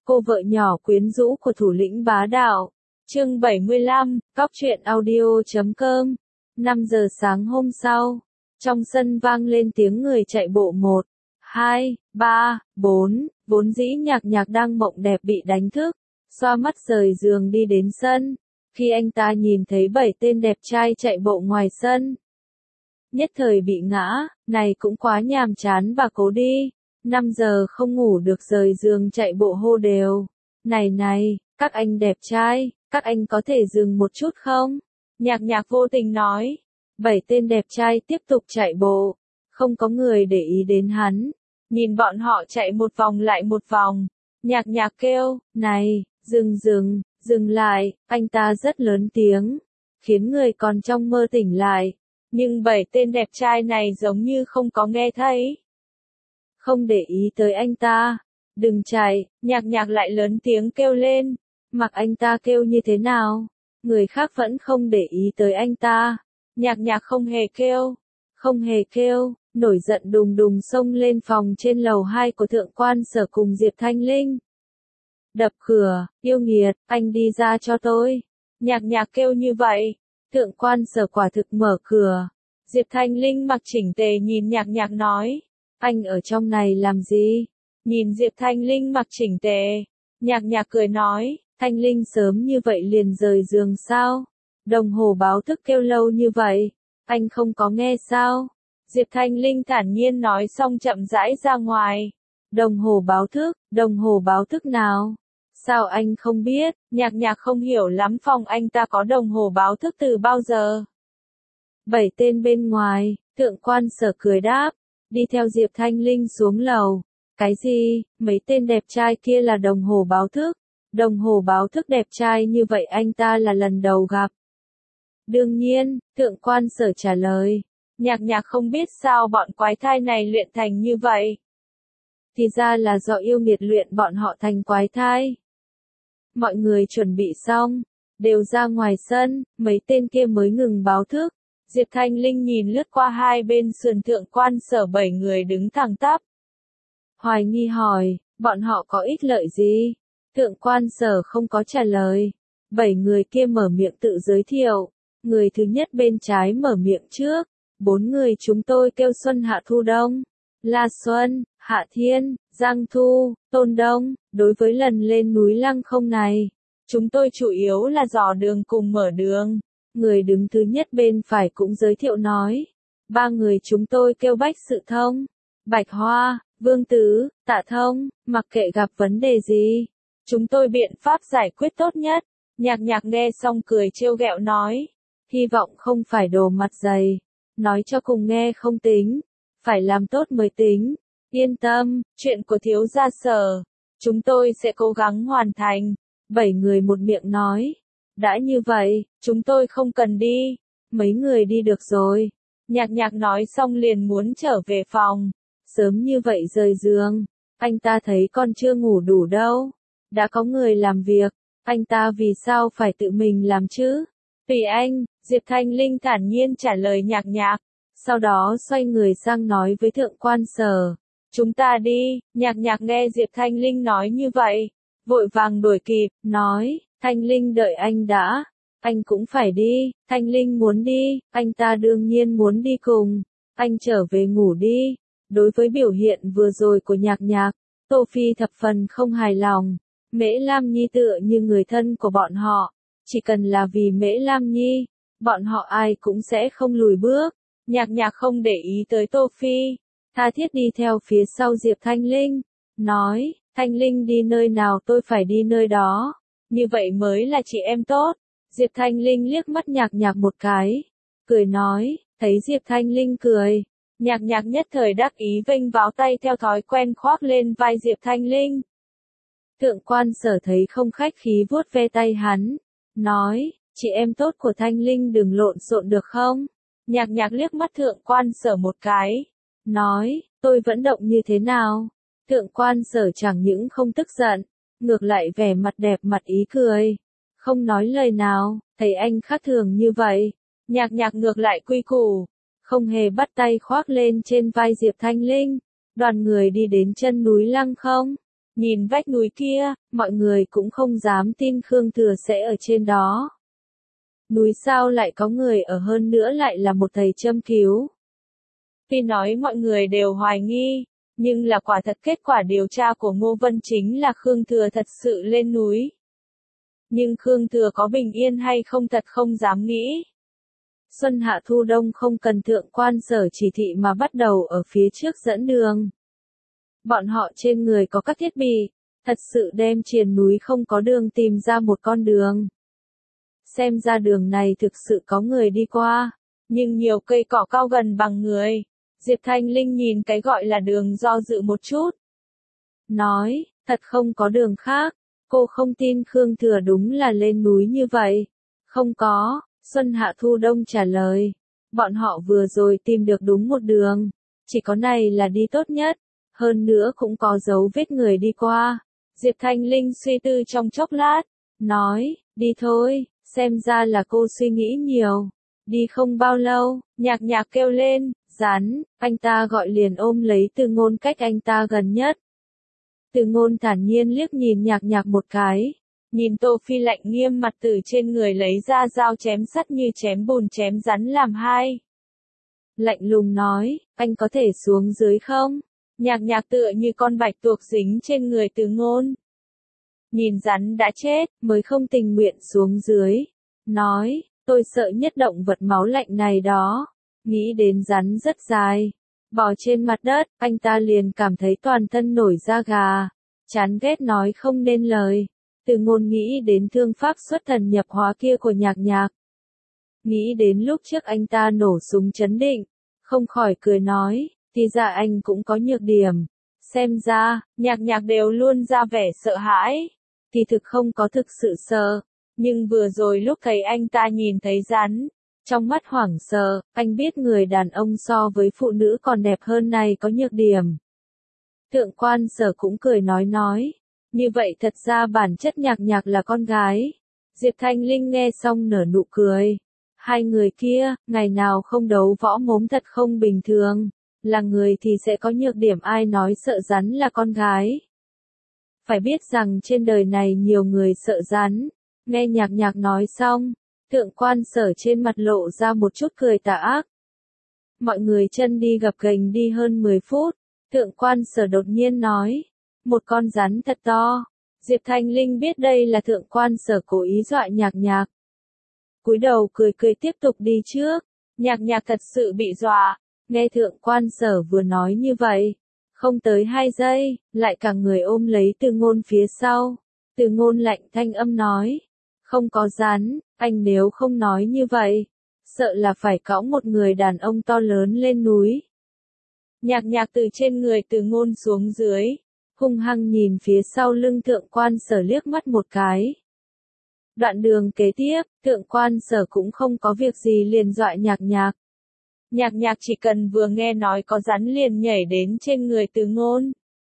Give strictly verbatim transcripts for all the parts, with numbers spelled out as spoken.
Cô vợ nhỏ quyến rũ của thủ lĩnh bá đạo. Chương bảy mươi lăm, Cóc truyện audio chấm com. năm giờ sáng hôm sau, trong sân vang lên tiếng người chạy bộ một, hai, ba, bốn, vốn dĩ Nhạc Nhạc đang mộng đẹp bị đánh thức, xoa mắt rời giường đi đến sân. Khi anh ta nhìn thấy bảy tên đẹp trai chạy bộ ngoài sân, nhất thời bị ngã, này cũng quá nhàm chán và cố đi. năm giờ không ngủ được rời giường chạy bộ hô đều. Này này, các anh đẹp trai, các anh có thể dừng một chút không? Nhạc Nhạc vô tình nói. Bảy tên đẹp trai tiếp tục chạy bộ. Không có người để ý đến hắn. Nhìn bọn họ chạy một vòng lại một vòng. Nhạc Nhạc kêu, này, dừng dừng, dừng lại, anh ta rất lớn tiếng. Khiến người còn trong mơ tỉnh lại. Nhưng bảy tên đẹp trai này giống như không có nghe thấy. Không để ý tới anh ta. Đừng chạy, Nhạc Nhạc lại lớn tiếng kêu lên. Mặc anh ta kêu như thế nào, người khác vẫn không để ý tới anh ta. Nhạc Nhạc không hề kêu, không hề kêu, nổi giận đùng đùng xông lên phòng trên lầu hai của thượng quan sở cùng Diệp Thanh Linh. Đập cửa, yêu nghiệt, anh đi ra cho tôi. Nhạc Nhạc kêu như vậy, thượng quan sở quả thực mở cửa. Diệp Thanh Linh mặc chỉnh tề nhìn Nhạc Nhạc nói, anh ở trong này làm gì? Nhìn Diệp Thanh Linh mặc chỉnh tề, Nhạc Nhạc cười nói, Thanh Linh sớm như vậy liền rời giường sao? Đồng hồ báo thức kêu lâu như vậy, anh không có nghe sao? Diệp Thanh Linh thản nhiên nói xong chậm rãi ra ngoài. Đồng hồ báo thức, đồng hồ báo thức nào? Sao anh không biết? Nhạc Nhạc không hiểu lắm phòng anh ta có đồng hồ báo thức từ bao giờ. Bảy tên bên ngoài, thượng quan sở cười đáp, đi theo Diệp Thanh Linh xuống lầu. Cái gì? Mấy tên đẹp trai kia là đồng hồ báo thức. Đồng hồ báo thức đẹp trai như vậy anh ta là lần đầu gặp. Đương nhiên, thượng quan sở trả lời. Nhạc Nhạc không biết sao bọn quái thai này luyện thành như vậy. Thì ra là do yêu nghiệt luyện bọn họ thành quái thai. Mọi người chuẩn bị xong, đều ra ngoài sân, mấy tên kia mới ngừng báo thức. Diệp Thanh Linh nhìn lướt qua hai bên sườn thượng quan sở bảy người đứng thẳng tắp. Hoài nghi hỏi, bọn họ có ích lợi gì? Thượng quan sở không có trả lời. Bảy người kia mở miệng tự giới thiệu. Người thứ nhất bên trái mở miệng trước. Bốn người chúng tôi kêu Xuân Hạ Thu Đông. La Xuân, Hạ Thiên, Giang Thu, Tôn Đông. Đối với lần lên núi Lăng Không này, chúng tôi chủ yếu là dò đường cùng mở đường. Người đứng thứ nhất bên phải cũng giới thiệu nói. Ba người chúng tôi kêu Bách Sự Thông, Bạch Hoa, Vương Tứ, Tạ Thông. Mặc kệ gặp vấn đề gì, chúng tôi biện pháp giải quyết tốt nhất. Nhạc Nhạc nghe xong cười trêu ghẹo nói. Hy vọng không phải đồ mặt dày. Nói cho cùng nghe không tính. Phải làm tốt mới tính. Yên tâm, chuyện của thiếu gia Sở, chúng tôi sẽ cố gắng hoàn thành. Bảy người một miệng nói. Đã như vậy, chúng tôi không cần đi. Mấy người đi được rồi. Nhạc Nhạc nói xong liền muốn trở về phòng. Sớm như vậy rời giường. Anh ta thấy con chưa ngủ đủ đâu. Đã có người làm việc. Anh ta vì sao phải tự mình làm chứ? Tùy anh, Diệp Thanh Linh thản nhiên trả lời Nhạc Nhạc. Sau đó xoay người sang nói với thượng quan sở. Chúng ta đi. Nhạc Nhạc nghe Diệp Thanh Linh nói như vậy. Vội vàng đuổi kịp, nói. Thanh Linh đợi anh đã. Anh cũng phải đi. Thanh Linh muốn đi. Anh ta đương nhiên muốn đi cùng. Anh trở về ngủ đi. Đối với biểu hiện vừa rồi của Nhạc Nhạc, Tô Phi thập phần không hài lòng. Mễ Lam Nhi tựa như người thân của bọn họ. Chỉ cần là vì Mễ Lam Nhi, bọn họ ai cũng sẽ không lùi bước. Nhạc Nhạc không để ý tới Tô Phi. Tha thiết đi theo phía sau Diệp Thanh Linh. Nói, Thanh Linh đi nơi nào tôi phải đi nơi đó. Như vậy mới là chị em tốt. Diệp Thanh Linh liếc mắt Nhạc Nhạc một cái. Cười nói, thấy Diệp Thanh Linh cười. Nhạc Nhạc nhất thời đắc ý vênh váo tay theo thói quen khoác lên vai Diệp Thanh Linh. Thượng quan sở thấy không khách khí vuốt ve tay hắn. Nói, chị em tốt của Thanh Linh đừng lộn xộn được không? Nhạc Nhạc liếc mắt thượng quan sở một cái. Nói, tôi vẫn động như thế nào? Thượng quan sở chẳng những không tức giận, ngược lại vẻ mặt đẹp mặt ý cười. Không nói lời nào, thấy anh khác thường như vậy. Nhạc Nhạc ngược lại quy củ. Không hề bắt tay khoác lên trên vai Diệp Thanh Linh. Đoàn người đi đến chân núi Lăng Không. Nhìn vách núi kia, mọi người cũng không dám tin Khương Thừa sẽ ở trên đó. Núi sao lại có người ở, hơn nữa lại là một thầy châm cứu. Tuy nói mọi người đều hoài nghi, nhưng là quả thật kết quả điều tra của Ngô Vân chính là Khương Thừa thật sự lên núi. Nhưng Khương Thừa có bình yên hay không thật không dám nghĩ. Xuân hạ thu đông không cần thượng quan Sở chỉ thị mà bắt đầu ở phía trước dẫn đường. Bọn họ trên người có các thiết bị, thật sự đem triền núi không có đường tìm ra một con đường. Xem ra đường này thực sự có người đi qua, nhưng nhiều cây cỏ cao gần bằng người. Diệp Thanh Linh nhìn cái gọi là đường do dự một chút. Nói, thật không có đường khác, cô không tin Khương Thừa đúng là lên núi như vậy. Không có, Xuân Hạ Thu Đông trả lời. Bọn họ vừa rồi tìm được đúng một đường, chỉ có này là đi tốt nhất, hơn nữa cũng có dấu vết người đi qua. Diệp Thanh Linh suy tư trong chốc lát, nói, đi thôi, xem ra là cô suy nghĩ nhiều. Đi không bao lâu, Nhạc Nhạc kêu lên, rắn, anh ta gọi liền ôm lấy Từ Ngôn cách anh ta gần nhất. Từ Ngôn thản nhiên liếc nhìn Nhạc Nhạc một cái, nhìn Tô Phi lạnh nghiêm mặt từ trên người lấy ra dao chém sắt như chém bùn chém rắn làm hai. Lạnh lùng nói, anh có thể xuống dưới không? Nhạc Nhạc tựa như con bạch tuộc dính trên người Từ Ngôn. Nhìn rắn đã chết, mới không tình nguyện xuống dưới. Nói, tôi sợ nhất động vật máu lạnh này đó. Nghĩ đến rắn rất dài. Bò trên mặt đất, anh ta liền cảm thấy toàn thân nổi da gà. Chán ghét nói không nên lời. Từ Ngôn nghĩ đến thương pháp xuất thần nhập hóa kia của Nhạc Nhạc. Nghĩ đến lúc trước anh ta nổ súng chấn định. Không khỏi cười nói, thì ra anh cũng có nhược điểm. Xem ra, Nhạc Nhạc đều luôn ra vẻ sợ hãi. Thì thực không có thực sự sợ. Nhưng vừa rồi lúc thấy anh ta nhìn thấy rắn, trong mắt hoảng sợ, anh biết người đàn ông so với phụ nữ còn đẹp hơn này có nhược điểm. Thượng quan Sở cũng cười nói nói, như vậy thật ra bản chất Nhạc Nhạc là con gái. Diệp Thanh Linh nghe xong nở nụ cười. Hai người kia, ngày nào không đấu võ mồm thật không bình thường. Là người thì sẽ có nhược điểm, ai nói sợ rắn là con gái. Phải biết rằng trên đời này nhiều người sợ rắn. Nghe Nhạc Nhạc nói xong, thượng quan Sở trên mặt lộ ra một chút cười tà ác. Mọi người chân đi gập ghềnh đi hơn mười phút, thượng quan Sở đột nhiên nói, một con rắn thật to. Diệp Thanh Linh biết đây là thượng quan Sở cố ý dọa Nhạc Nhạc. Cúi đầu cười cười tiếp tục đi trước. Nhạc Nhạc thật sự bị dọa, nghe thượng quan Sở vừa nói như vậy. Không tới hai giây, lại cả người ôm lấy Từ Ngôn phía sau. Từ Ngôn lạnh thanh âm nói, không có rắn, anh nếu không nói như vậy, sợ là phải cõng một người đàn ông to lớn lên núi. Nhạc Nhạc từ trên người Từ Ngôn xuống dưới, hung hăng nhìn phía sau lưng thượng quan Sở liếc mắt một cái. Đoạn đường kế tiếp, thượng quan Sở cũng không có việc gì liền dọa Nhạc Nhạc. Nhạc Nhạc chỉ cần vừa nghe nói có rắn liền nhảy đến trên người Từ Ngôn.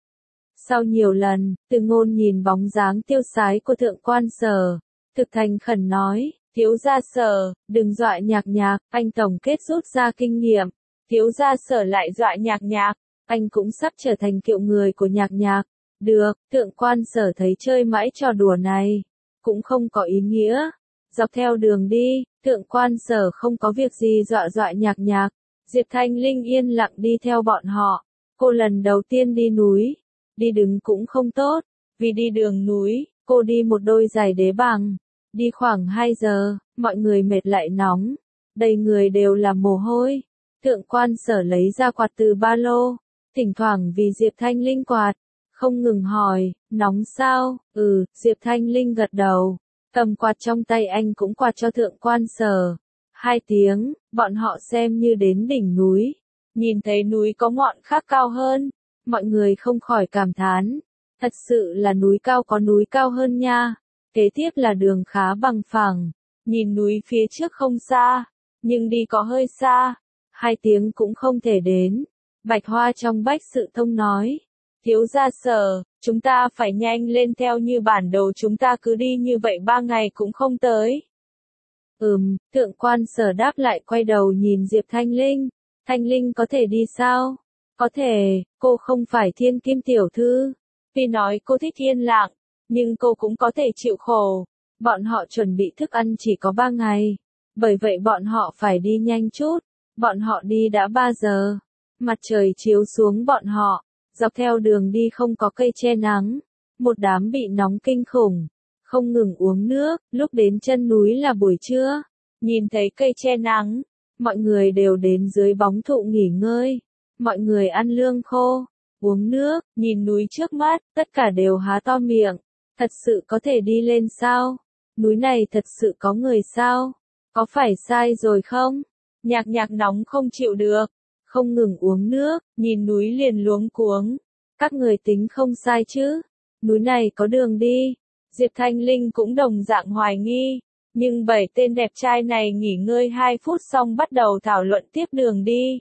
Sau nhiều lần, Từ Ngôn nhìn bóng dáng tiêu sái của thượng quan Sở, thực thành khẩn nói, thiếu gia Sở, đừng dọa Nhạc Nhạc, anh tổng kết rút ra kinh nghiệm. Thiếu gia Sở lại dọa Nhạc Nhạc, anh cũng sắp trở thành kiệu người của Nhạc Nhạc. Được, thượng quan Sở thấy chơi mãi trò đùa này, cũng không có ý nghĩa. Dọc theo đường đi, thượng quan Sở không có việc gì dọa dọa Nhạc Nhạc. Diệp Thanh Linh yên lặng đi theo bọn họ. Cô lần đầu tiên đi núi, đi đứng cũng không tốt, vì đi đường núi, cô đi một đôi giày đế bằng. Đi khoảng hai giờ, mọi người mệt lại nóng, đầy người đều là mồ hôi. Thượng quan Sở lấy ra quạt từ ba lô, thỉnh thoảng vì Diệp Thanh Linh quạt, không ngừng hỏi, nóng sao? Ừ, Diệp Thanh Linh gật đầu, cầm quạt trong tay anh cũng quạt cho thượng quan Sở. Hai tiếng, bọn họ xem như đến đỉnh núi, nhìn thấy núi có ngọn khác cao hơn, mọi người không khỏi cảm thán, thật sự là núi cao có núi cao hơn nha. Kế tiếp là đường khá bằng phẳng, nhìn núi phía trước không xa, nhưng đi có hơi xa, hai tiếng cũng không thể đến. Bạch Hoa trong Bách Sự Thông nói, thiếu gia Sở, chúng ta phải nhanh lên, theo như bản đồ chúng ta cứ đi như vậy ba ngày cũng không tới. Ừm, thượng quan Sở đáp lại, quay đầu nhìn Diệp Thanh Linh. Thanh Linh có thể đi sao? Có thể, cô không phải thiên kim tiểu thư. Tuy nói cô thích yên lặng, nhưng cô cũng có thể chịu khổ. Bọn họ chuẩn bị thức ăn chỉ có ba ngày. Bởi vậy bọn họ phải đi nhanh chút. Bọn họ đi đã ba giờ. Mặt trời chiếu xuống bọn họ. Dọc theo đường đi không có cây che nắng. Một đám bị nóng kinh khủng. Không ngừng uống nước. Lúc đến chân núi là buổi trưa. Nhìn thấy cây che nắng. Mọi người đều đến dưới bóng thụ nghỉ ngơi. Mọi người ăn lương khô. Uống nước. Nhìn núi trước mắt. Tất cả đều há to miệng. Thật sự có thể đi lên sao? Núi này thật sự có người sao? Có phải sai rồi không? Nhạc nhạc nóng không chịu được. Không ngừng uống nước, nhìn núi liền luống cuống. Các người tính không sai chứ? Núi này có đường đi. Diệp Thanh Linh cũng đồng dạng hoài nghi. Nhưng bảy tên đẹp trai này nghỉ ngơi hai phút xong bắt đầu thảo luận tiếp đường đi.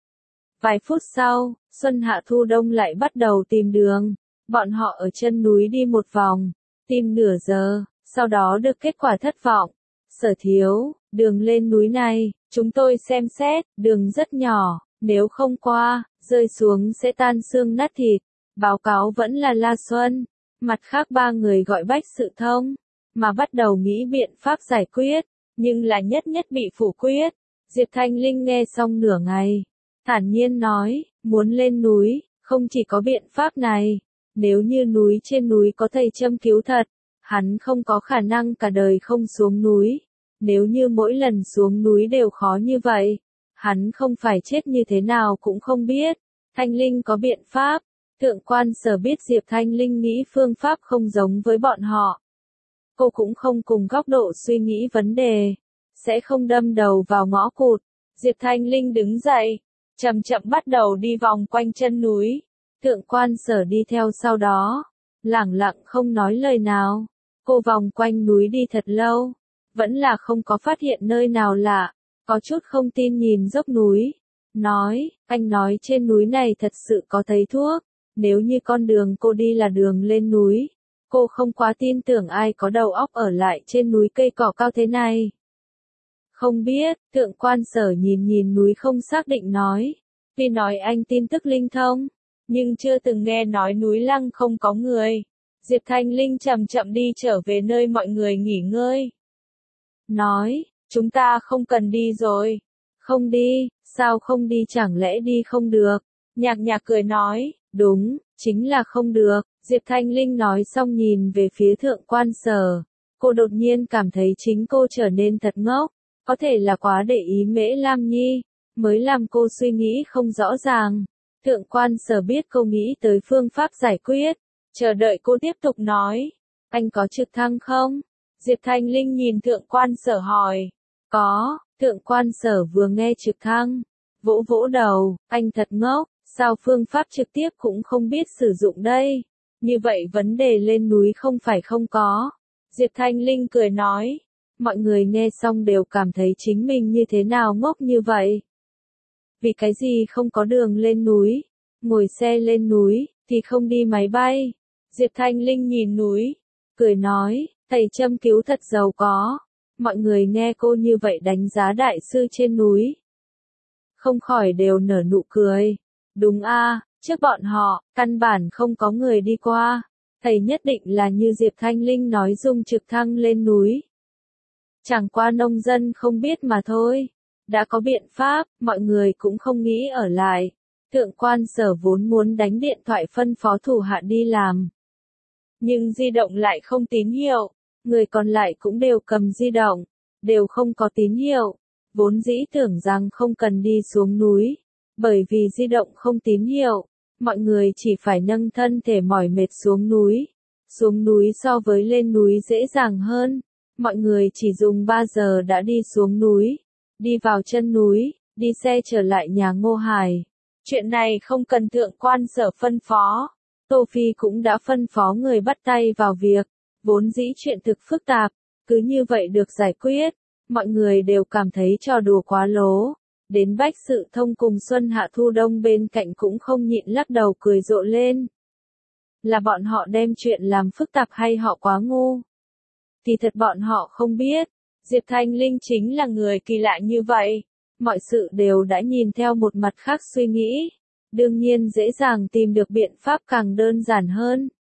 Vài phút sau, Xuân Hạ Thu Đông lại bắt đầu tìm đường. Bọn họ ở chân núi đi một vòng, tìm nửa giờ, sau đó được kết quả thất vọng. Sở Thiếu, đường lên núi này, chúng tôi xem xét, đường rất nhỏ, nếu không qua, rơi xuống sẽ tan xương nát thịt. Báo cáo vẫn là La Xuân. Mặt khác ba người gọi Bách Sự Thông, mà bắt đầu nghĩ biện pháp giải quyết, nhưng là nhất nhất bị phủ quyết. Diệp Thanh Linh nghe xong nửa ngày, thản nhiên nói, muốn lên núi, không chỉ có biện pháp này. Nếu như núi trên núi có thầy châm cứu thật, hắn không có khả năng cả đời không xuống núi. Nếu như mỗi lần xuống núi đều khó như vậy, hắn không phải chết như thế nào cũng không biết. Thanh Linh có biện pháp. Thượng quan Sở biết Diệp Thanh Linh nghĩ phương pháp không giống với bọn họ. Cô cũng không cùng góc độ suy nghĩ vấn đề, sẽ không đâm đầu vào ngõ cụt. Diệp Thanh Linh đứng dậy, chậm chậm bắt đầu đi vòng quanh chân núi. Thượng quan Sở đi theo sau đó, lẳng lặng không nói lời nào. Cô vòng quanh núi đi thật lâu, vẫn là không có phát hiện nơi nào lạ, có chút không tin nhìn dốc núi. Nói, anh nói trên núi này thật sự có thấy thuốc, nếu như con đường cô đi là đường lên núi. Cô không quá tin tưởng ai có đầu óc ở lại trên núi cây cỏ cao thế này. Không biết, Thượng quan Sở nhìn nhìn núi không xác định nói. Tuy nói anh tin tức linh thông, nhưng chưa từng nghe nói núi Lăng không có người. Diệp Thanh Linh chậm chậm đi trở về nơi mọi người nghỉ ngơi. Nói, chúng ta không cần đi rồi. Không đi, sao không đi chẳng lẽ đi không được? Nhạc nhạc cười nói, đúng, chính là không được. Diệp Thanh Linh nói xong nhìn về phía Thượng quan Sở. Cô đột nhiên cảm thấy chính cô trở nên thật ngốc. Có thể là quá để ý Mễ Lam Nhi, mới làm cô suy nghĩ không rõ ràng. Thượng quan Sở biết cô nghĩ tới phương pháp giải quyết. Chờ đợi cô tiếp tục nói. Anh có trực thăng không? Diệp Thanh Linh nhìn Thượng quan Sở hỏi. Có. Thượng quan Sở vừa nghe trực thăng, vỗ vỗ đầu, anh thật ngốc, sao phương pháp trực tiếp cũng không biết sử dụng đây? Như vậy vấn đề lên núi không phải không có. Diệp Thanh Linh cười nói. Mọi người nghe xong đều cảm thấy chính mình như thế nào ngốc như vậy. Vì cái gì không có đường lên núi? Ngồi xe lên núi, thì không đi máy bay. Diệp Thanh Linh nhìn núi, cười nói, thầy châm cứu thật giàu có. Mọi người nghe cô như vậy đánh giá đại sư trên núi, không khỏi đều nở nụ cười. Đúng a, trước bọn họ, căn bản không có người đi qua. Thầy nhất định là như Diệp Thanh Linh nói dùng trực thăng lên núi. Chẳng qua nông dân không biết mà thôi. Đã có biện pháp, mọi người cũng không nghĩ ở lại. Thượng quan Sở vốn muốn đánh điện thoại phân phó thủ hạ đi làm. Nhưng di động lại không tín hiệu. Người còn lại cũng đều cầm di động, đều không có tín hiệu. Vốn dĩ tưởng rằng không cần đi xuống núi, bởi vì di động không tín hiệu, mọi người chỉ phải nâng thân thể mỏi mệt xuống núi. Xuống núi so với lên núi dễ dàng hơn, mọi người chỉ dùng ba giờ đã đi xuống núi, đi vào chân núi, đi xe trở lại nhà Ngô Hải. Chuyện này không cần Thượng quan Sở phân phó, Tô Phi cũng đã phân phó người bắt tay vào việc. Vốn dĩ chuyện thực phức tạp, cứ như vậy được giải quyết, mọi người đều cảm thấy trò đùa quá lố. Đến Bách Sự Thông cùng Xuân Hạ Thu Đông bên cạnh cũng không nhịn lắc đầu cười rộ lên. Là bọn họ đem chuyện làm phức tạp hay họ quá ngu? Thì thật bọn họ không biết, Diệp Thanh Linh chính là người kỳ lạ như vậy. Mọi sự đều đã nhìn theo một mặt khác suy nghĩ. Đương nhiên dễ dàng tìm được biện pháp càng đơn giản hơn.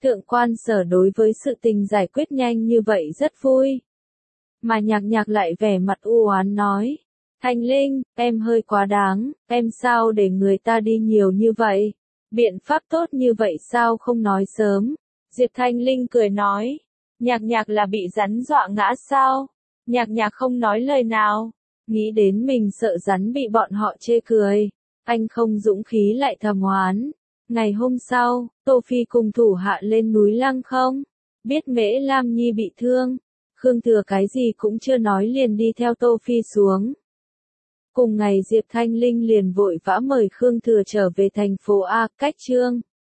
Thượng quan Sở đối với sự tình giải quyết nhanh như vậy rất vui. Mà Nhạc Nhạc lại vẻ mặt u oán nói. Thanh Linh, em hơi quá đáng, em sao để người ta đi nhiều như vậy? Biện pháp tốt như vậy sao không nói sớm? Diệp Thanh Linh cười nói. Nhạc Nhạc là bị rắn dọa ngã sao? Nhạc Nhạc không nói lời nào. Nghĩ đến mình sợ rắn bị bọn họ chê cười. Anh không dũng khí lại thầm oán. Ngày hôm sau, Tô Phi cùng thủ hạ lên núi Lăng Không. Biết Mễ Lam Nhi bị thương. Khương Thừa cái gì cũng chưa nói liền đi theo Tô Phi xuống. Cùng ngày Diệp Thanh Linh liền vội vã mời Khương Thừa trở về thành phố A, cách Trương.